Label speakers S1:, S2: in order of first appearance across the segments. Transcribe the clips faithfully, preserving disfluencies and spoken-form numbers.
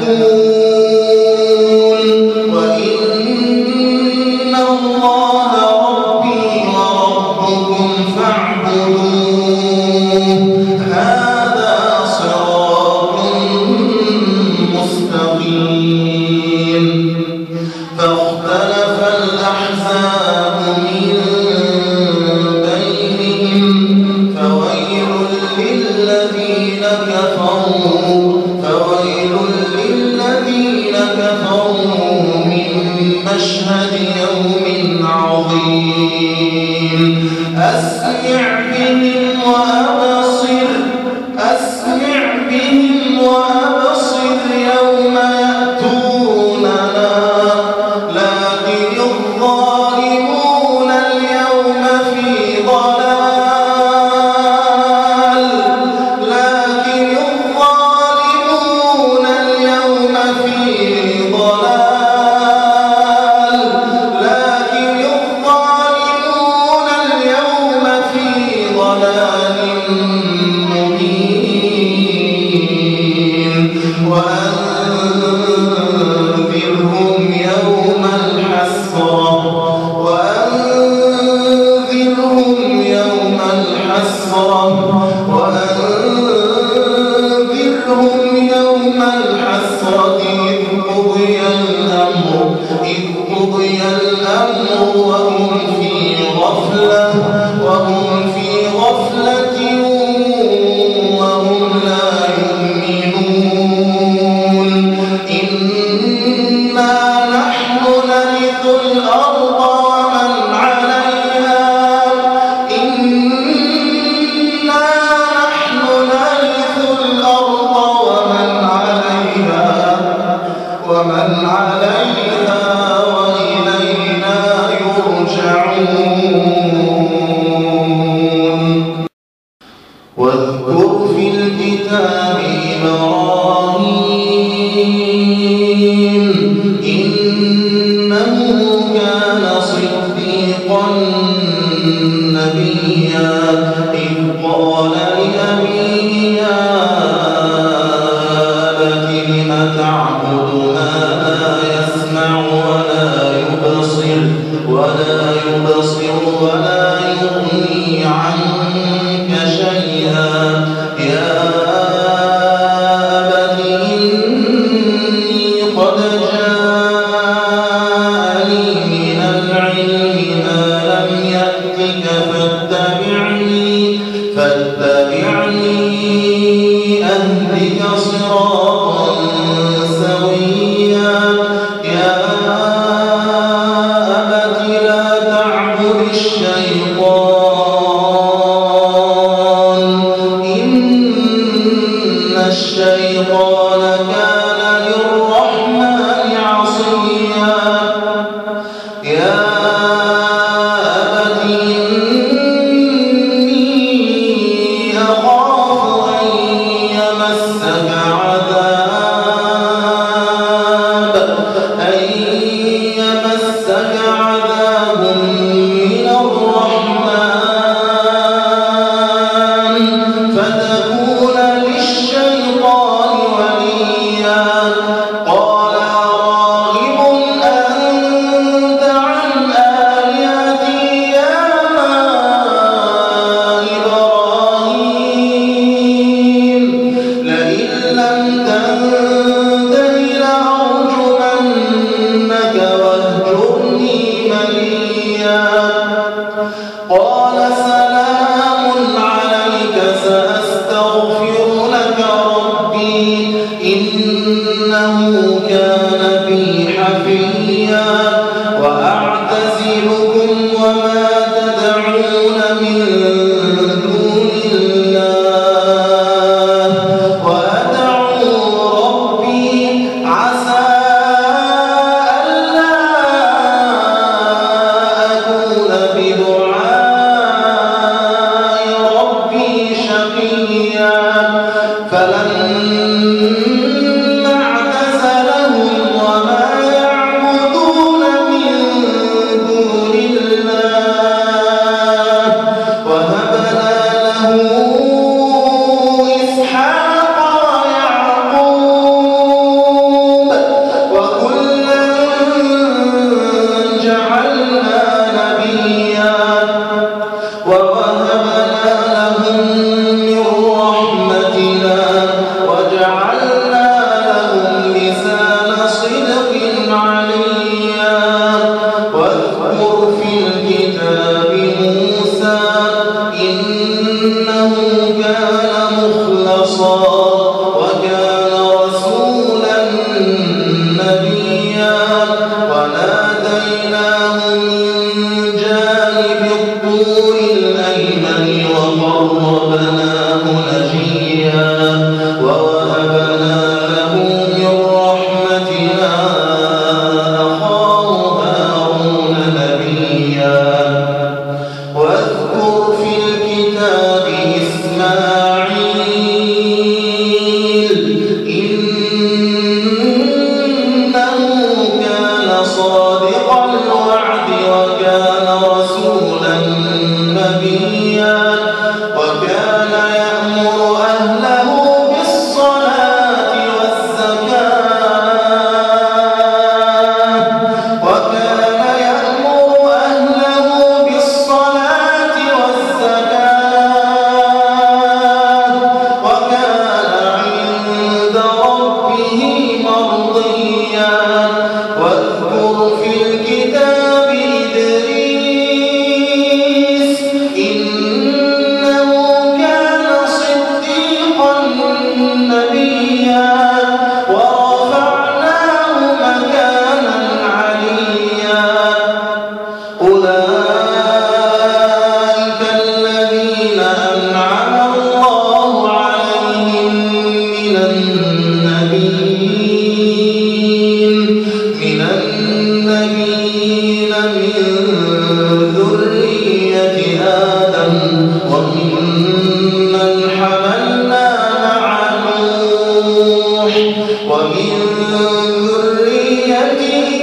S1: فلما اعتزلهم وما يعبدون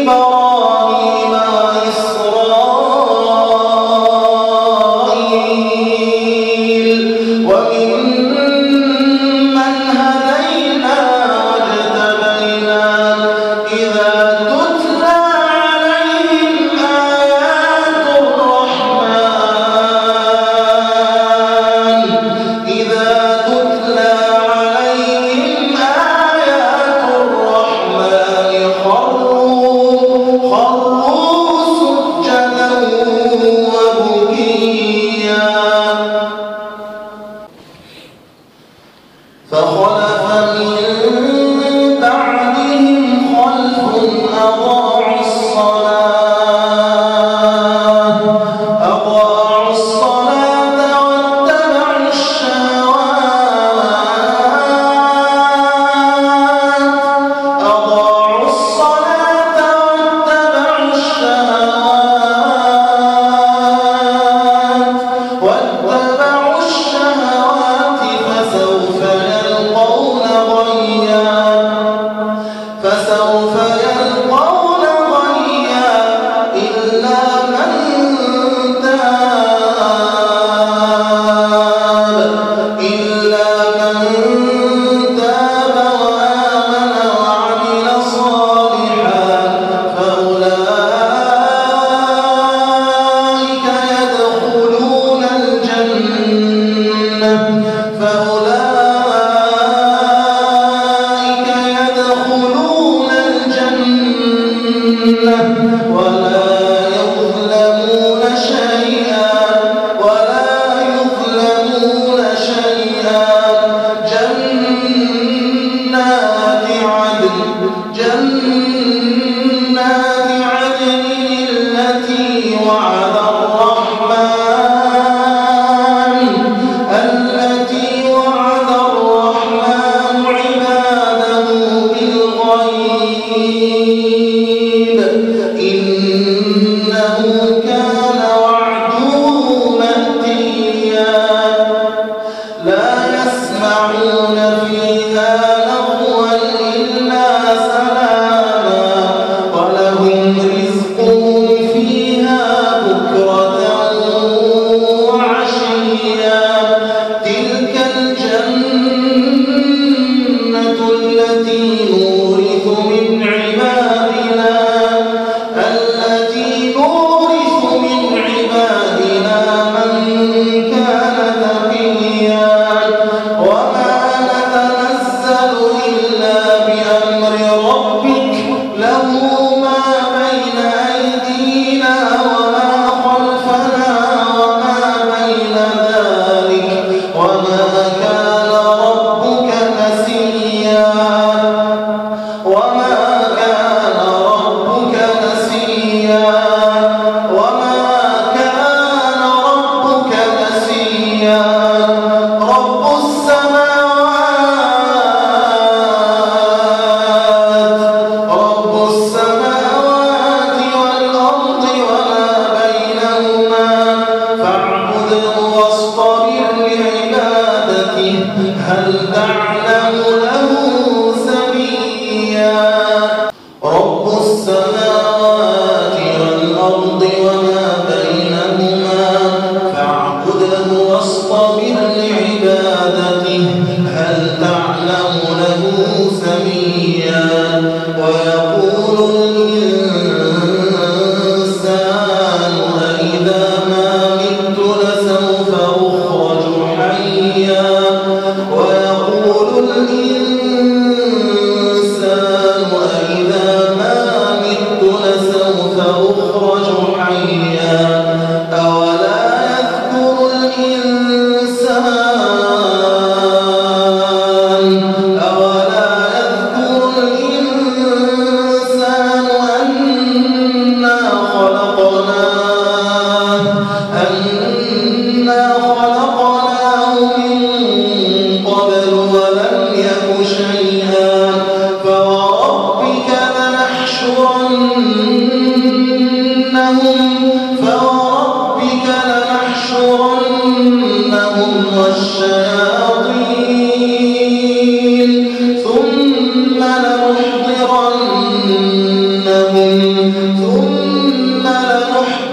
S1: ثم لنحضرنهم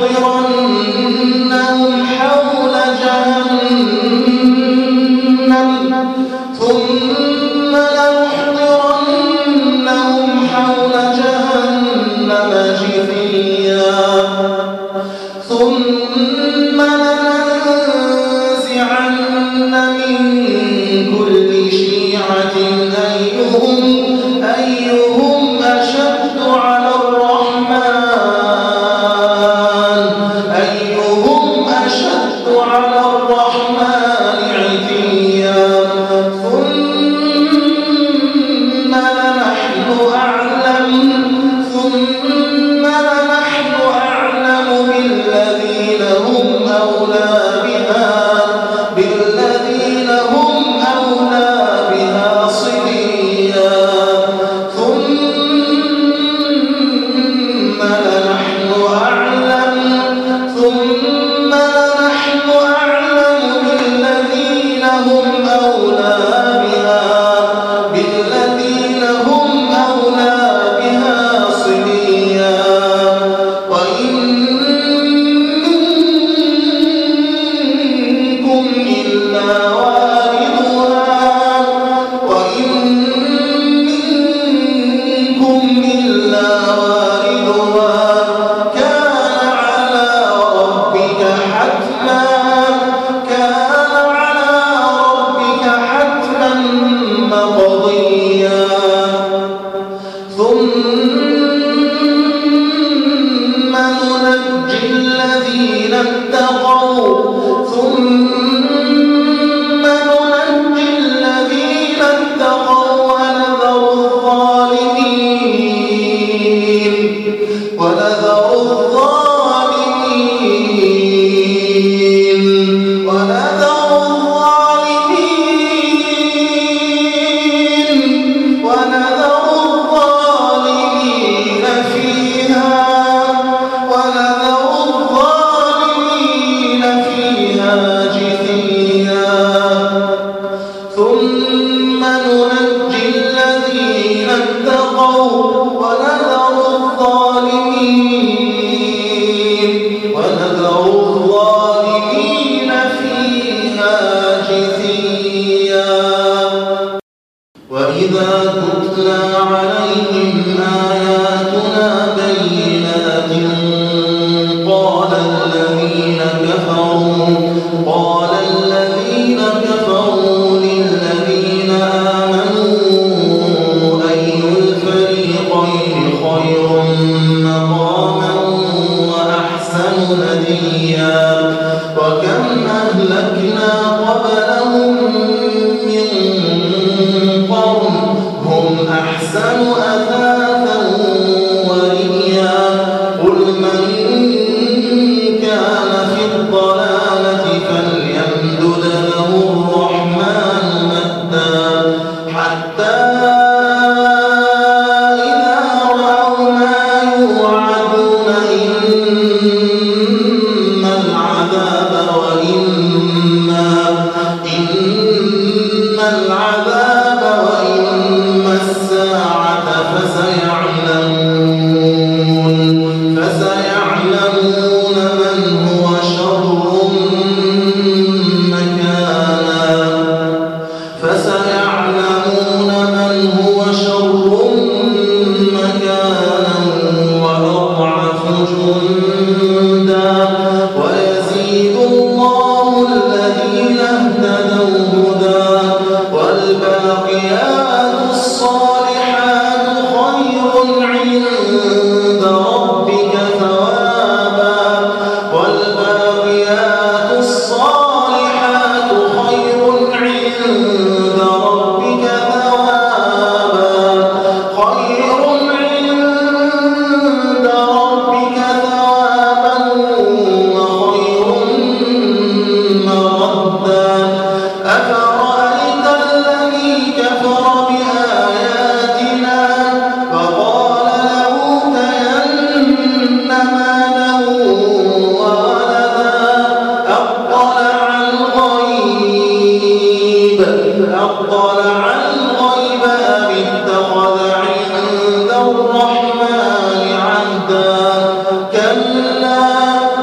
S1: لنحضرنهم حول جهنم ثم لنحضرنهم حول جهنم جثيا ثم لننزعن من كل شيعة أيهم أيهم أشد على الرحمن أيهم أشد على الرحمن عتيا ثم لنحن أعلم ثم لنحن أعلم بالذين هم أولى بها بالذين هم أولى بها صليا ثم لنحن أعلم ثم لنحن أعلم بالذين هم أولى بها بالذين هم أولى بها صليا وإن منكم إلا واردها وإن منكم إلا واردها كان على ربك حتما كان على ربك حتما مقضيا ثم ننجي الذين اتقوا ثم ننجي الذين اتقوا ونذر الظالمين ونذر الظالمين ونذر الظالمين ونذر الظالمين فيها ونذر الظالمين فيها جثيا ثم ننجي الذين اتقوا ونذر الظالمين ونذر الظالمين فيها جثيا وإذا تتلى عليهم آياتنا بينات قال الذين كفروا قال الذين كفروا للذين آمنوا أي الفريقين خير مقاما وأحسن نديا وكم أهلكنا قبلهم من قرن هم أحسن أثاثا ورئيا قل من كان في الضلالة فليمدد له الرحمن مدا حتى إذا رأوا ما يوعدون إما العذاب وإما إما العذاب وإما الساعة فسيعلمون فسيعلمون من هو شر مكانا فسيعلمون من هو شر مكانا وأضعف جندا ويزيد الله الذين اهتدوا هدى والباقيات الصالحات خير عند ربك ثوابا والباقيات الصالحات خير عند ربك ثوابا خير عند ربك ثوابا وخير مردا أفرأيت الذي كفر بآياتنا وقال لأوتين مالا وولدا أطلع الغيب أطلع الغيب أم اتخذ عند الرحمن عهدا كلا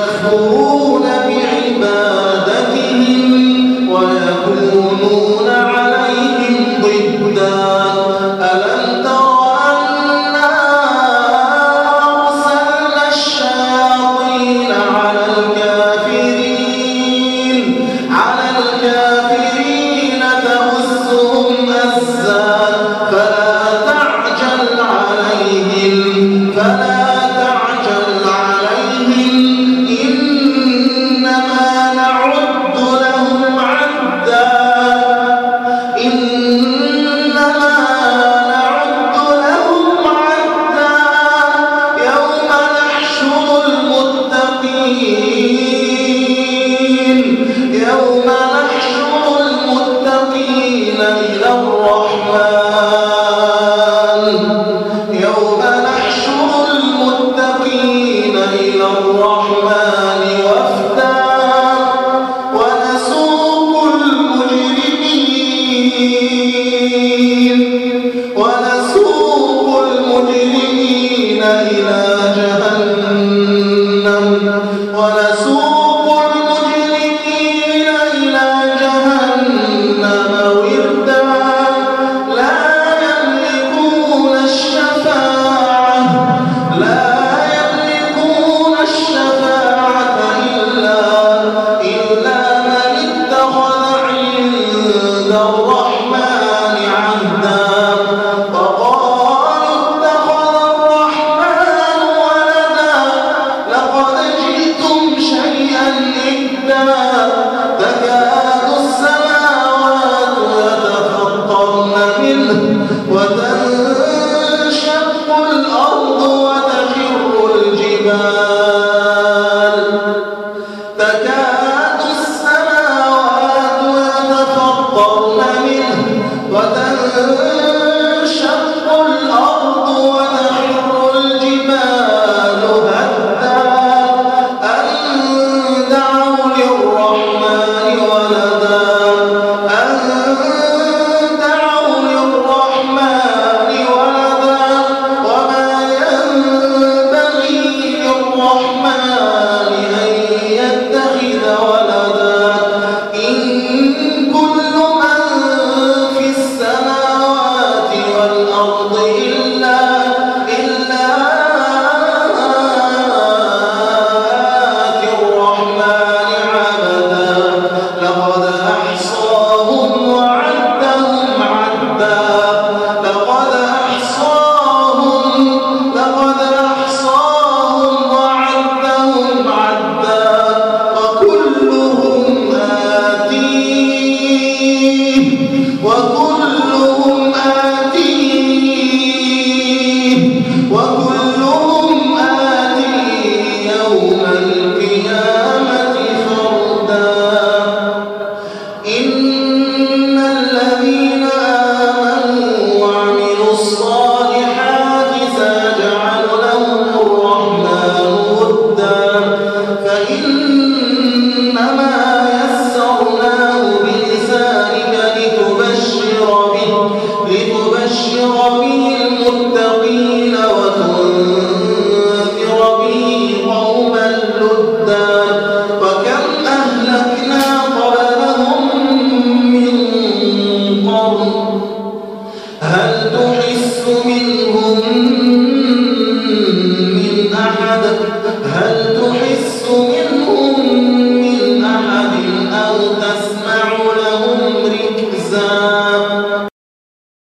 S1: ويكفرون بعبادتهم ويكونون عليهم ضدا ألم تر أنا أرسلنا الشياطين على الكافرين على الكافرين تؤزهم أزا فلا تعجل عليهم فلا تعجل عليهم إنما نعد لهم عدا إنما نعد لهم عدا يوم نحشر المتقين يوم نحشر المتقين إلى الرحمن يوم نحشر المتقين إلى الرحمن وفدا ونسوق المجرمين ونسوق المجرمين إلى جهنم ونسوق المجرمين إلى جهنم وردا لا يملكون الشفاعة لا يملكون الشفاعة إلا إلا من اتخذ عند الرحمن عهدا وقالوا اتخذ الرحمن ولدا لقد جئتم شيئا إدا تكاد السماوات يتفطرن منه وتنشق الأرض وتخر الجبال تكاد السماوات يتفطرن منه وتنشق